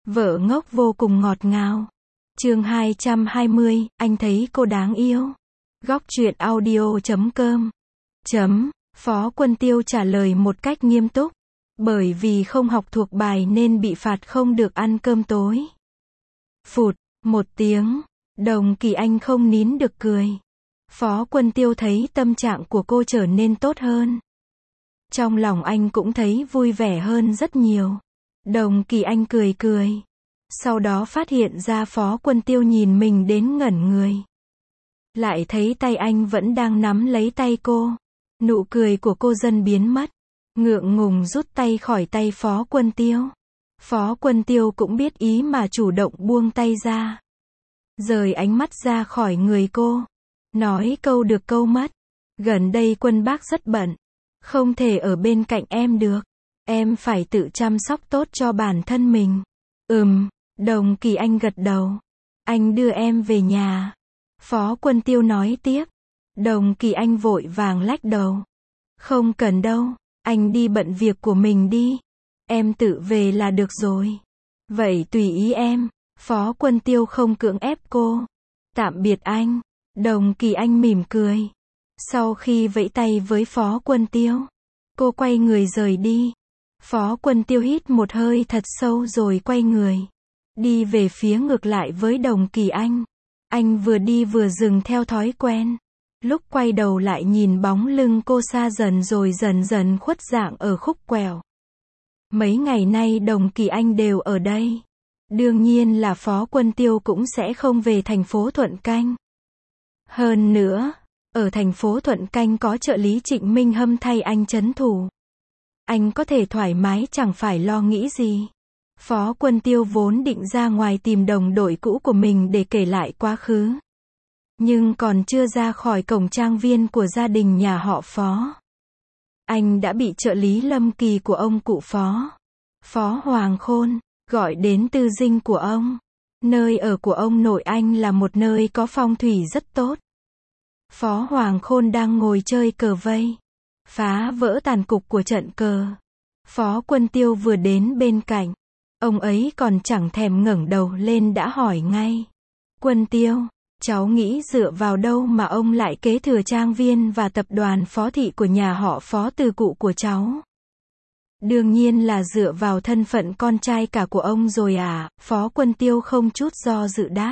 Vợ ngốc vô cùng ngọt ngào. Chương 220, anh thấy cô đáng yêu. Góc truyện audio.com. Phó Quân Tiêu trả lời một cách nghiêm túc. Bởi vì không học thuộc bài nên bị phạt không được ăn cơm tối. Phụt, một tiếng, Đồng Kỳ Anh không nín được cười. Phó Quân Tiêu thấy tâm trạng của cô trở nên tốt hơn. Trong lòng anh cũng thấy vui vẻ hơn rất nhiều. Đồng Kỳ Anh cười cười. Sau đó phát hiện ra Phó Quân Tiêu nhìn mình đến ngẩn người. Lại thấy tay anh vẫn đang nắm lấy tay cô. Nụ cười của cô dần biến mất. Ngượng ngùng rút tay khỏi tay Phó Quân Tiêu. Phó Quân Tiêu cũng biết ý mà chủ động buông tay ra. Rời ánh mắt ra khỏi người cô. Nói câu được câu mất. Gần đây Quân bác rất bận. Không thể ở bên cạnh em được. Em phải tự chăm sóc tốt cho bản thân mình. Đồng Kỳ Anh gật đầu. Anh đưa em về nhà. Phó Quân Tiêu nói tiếp. Đồng Kỳ Anh vội vàng lách đầu. Không cần đâu, anh đi bận việc của mình đi. Em tự về là được rồi. Vậy tùy ý em. Phó Quân Tiêu không cưỡng ép cô. Tạm biệt anh. Đồng Kỳ Anh mỉm cười. Sau khi vẫy tay với Phó Quân Tiêu, cô quay người rời đi. Phó Quân Tiêu hít một hơi thật sâu rồi quay người. Đi về phía ngược lại với Đồng Kỳ Anh. Anh vừa đi vừa dừng theo thói quen. Lúc quay đầu lại nhìn bóng lưng cô xa dần rồi dần dần khuất dạng ở khúc quẹo. Mấy ngày nay Đồng Kỳ Anh đều ở đây. Đương nhiên là Phó Quân Tiêu cũng sẽ không về thành phố Thuận Canh. Hơn nữa, ở thành phố Thuận Canh có trợ lý Trịnh Minh Hâm thay anh trấn thủ. Anh có thể thoải mái chẳng phải lo nghĩ gì. Phó Quân Tiêu vốn định ra ngoài tìm đồng đội cũ của mình để kể lại quá khứ. Nhưng còn chưa ra khỏi cổng trang viên của gia đình nhà họ Phó, anh đã bị trợ lý Lâm Kỳ của ông cụ Phó, Phó Hoàng Khôn, gọi đến tư dinh của ông. Nơi ở của ông nội anh là một nơi có phong thủy rất tốt. Phó Hoàng Khôn đang ngồi chơi cờ vây, phá vỡ tàn cục của trận cờ. Phó Quân Tiêu vừa đến bên cạnh, ông ấy còn chẳng thèm ngẩng đầu lên đã hỏi ngay. Quân Tiêu, cháu nghĩ dựa vào đâu mà ông lại kế thừa trang viên và tập đoàn Phó thị của nhà họ Phó từ cụ của cháu? Đương nhiên là dựa vào thân phận con trai cả của ông rồi à, Phó Quân Tiêu không chút do dự đáp.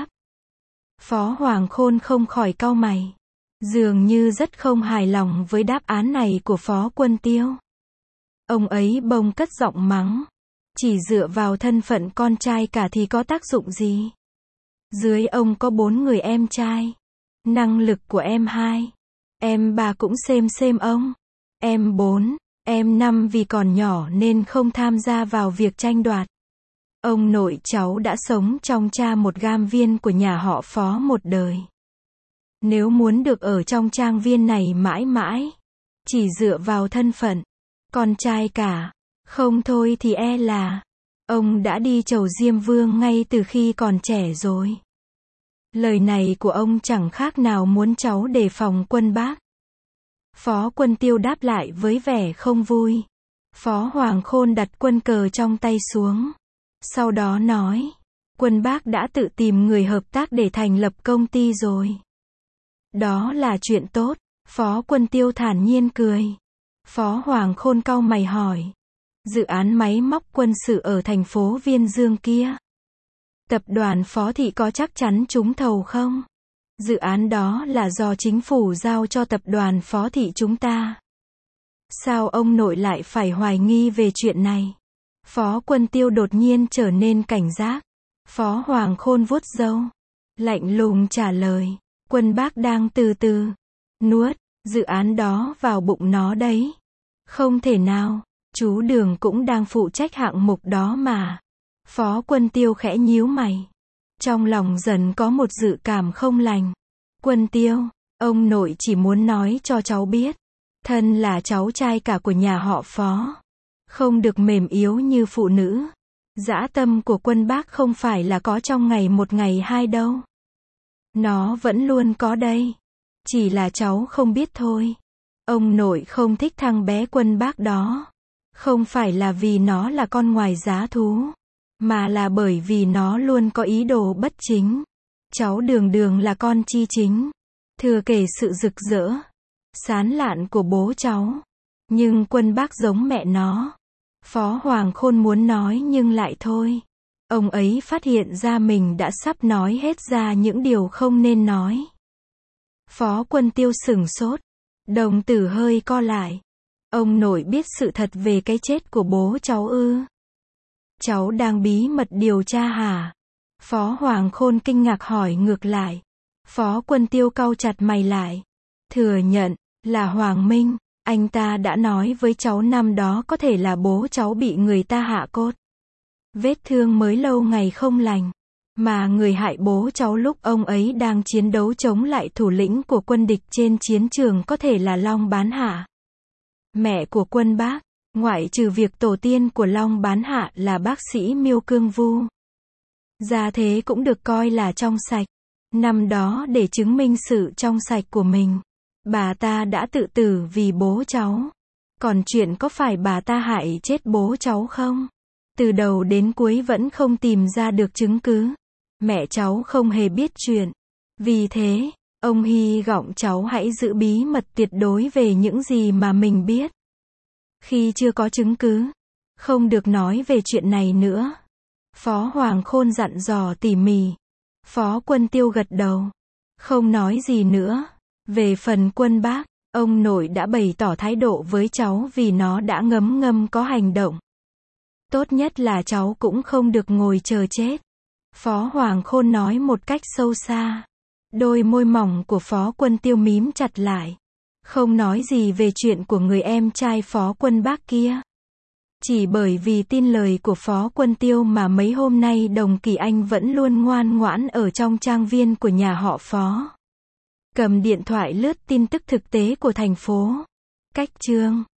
Phó Hoàng Khôn không khỏi cau mày. Dường như rất không hài lòng với đáp án này của Phó Quân Tiêu. Ông ấy bỗng cất giọng mắng. Chỉ dựa vào thân phận con trai cả thì có tác dụng gì? Dưới ông có 4 người em trai. Năng lực của em 2. Em 3 cũng xem ông. Em 4, em 5 vì còn nhỏ nên không tham gia vào việc tranh đoạt. Ông nội cháu đã sống trong cha một gam viên của nhà họ Phó một đời. Nếu muốn được ở trong trang viên này mãi mãi, chỉ dựa vào thân phận con trai cả, không thôi thì e là ông đã đi chầu Diêm Vương ngay từ khi còn trẻ rồi. Lời này của ông chẳng khác nào muốn cháu đề phòng Quân bác. Phó Quân Tiêu đáp lại với vẻ không vui. Phó Hoàng Khôn đặt quân cờ trong tay xuống. Sau đó nói, Quân bác đã tự tìm người hợp tác để thành lập công ty rồi. Đó là chuyện tốt. Phó Quân Tiêu thản nhiên cười. Phó Hoàng Khôn cau mày hỏi. Dự án máy móc quân sự ở thành phố Viên Dương kia, tập đoàn Phó thị có chắc chắn trúng thầu không? Dự án đó là do chính phủ giao cho tập đoàn Phó thị chúng ta. Sao ông nội lại phải hoài nghi về chuyện này? Phó Quân Tiêu đột nhiên trở nên cảnh giác. Phó Hoàng Khôn vuốt râu, lạnh lùng trả lời. Quân bác đang từ từ nuốt dự án đó vào bụng nó đấy. Không thể nào, chú Đường cũng đang phụ trách hạng mục đó mà. Phó Quân Tiêu khẽ nhíu mày. Trong lòng dần có một dự cảm không lành. Quân Tiêu, ông nội chỉ muốn nói cho cháu biết. Thân là cháu trai cả của nhà họ Phó, không được mềm yếu như phụ nữ. Dã tâm của Quân bác không phải là có trong ngày một ngày hai đâu. Nó vẫn luôn có đây. Chỉ là cháu không biết thôi. Ông nội không thích thằng bé Quân bác đó. Không phải là vì nó là con ngoài giá thú. mà là bởi vì nó luôn có ý đồ bất chính. Cháu Đường Đường là con chi chính, thừa kể sự rực rỡ, sán lạn của bố cháu. Nhưng Quân Bác giống mẹ nó. Phó Hoàng Khôn muốn nói nhưng lại thôi. Ông ấy phát hiện ra mình đã sắp nói hết ra những điều không nên nói. Phó Quân Tiêu sửng sốt, đồng tử hơi co lại. Ông nội biết sự thật về cái chết của bố cháu ư? Cháu đang bí mật điều tra hả? Phó Hoàng Khôn kinh ngạc hỏi ngược lại. Phó Quân Tiêu cau chặt mày lại. Thừa nhận, là Hoàng Minh, anh ta đã nói với cháu năm đó có thể là bố cháu bị người ta hạ cốt. Vết thương mới lâu ngày không lành. Mà người hại bố cháu lúc ông ấy đang chiến đấu chống lại thủ lĩnh của quân địch trên chiến trường có thể là Long Bán Hạ. Mẹ của Quân Bác, ngoại trừ việc tổ tiên của Long Bán Hạ là bác sĩ Miêu Cương Vu. Gia thế cũng được coi là trong sạch. Năm đó để chứng minh sự trong sạch của mình, bà ta đã tự tử vì bố cháu. Còn chuyện có phải bà ta hại chết bố cháu không? Từ đầu đến cuối vẫn không tìm ra được chứng cứ. Mẹ cháu không hề biết chuyện. Vì thế, ông hy vọng cháu hãy giữ bí mật tuyệt đối về những gì mà mình biết. Khi chưa có chứng cứ, không được nói về chuyện này nữa. Phó Hoàng Khôn dặn dò tỉ mỉ. Phó Quân Tiêu gật đầu, không nói gì nữa. Về phần Quân Bác, ông nội đã bày tỏ thái độ với cháu vì nó đã ngấm ngầm có hành động. Tốt nhất là cháu cũng không được ngồi chờ chết. Phó Hoàng Khôn nói một cách sâu xa. Đôi môi mỏng của Phó Quân Tiêu mím chặt lại. Không nói gì về chuyện của người em trai Phó Quân Bác kia. Chỉ bởi vì tin lời của Phó Quân Tiêu mà mấy hôm nay Đồng Kỳ Anh vẫn luôn ngoan ngoãn ở trong trang viên của nhà họ Phó. Cầm điện thoại lướt tin tức thực tế của thành phố. Cách chương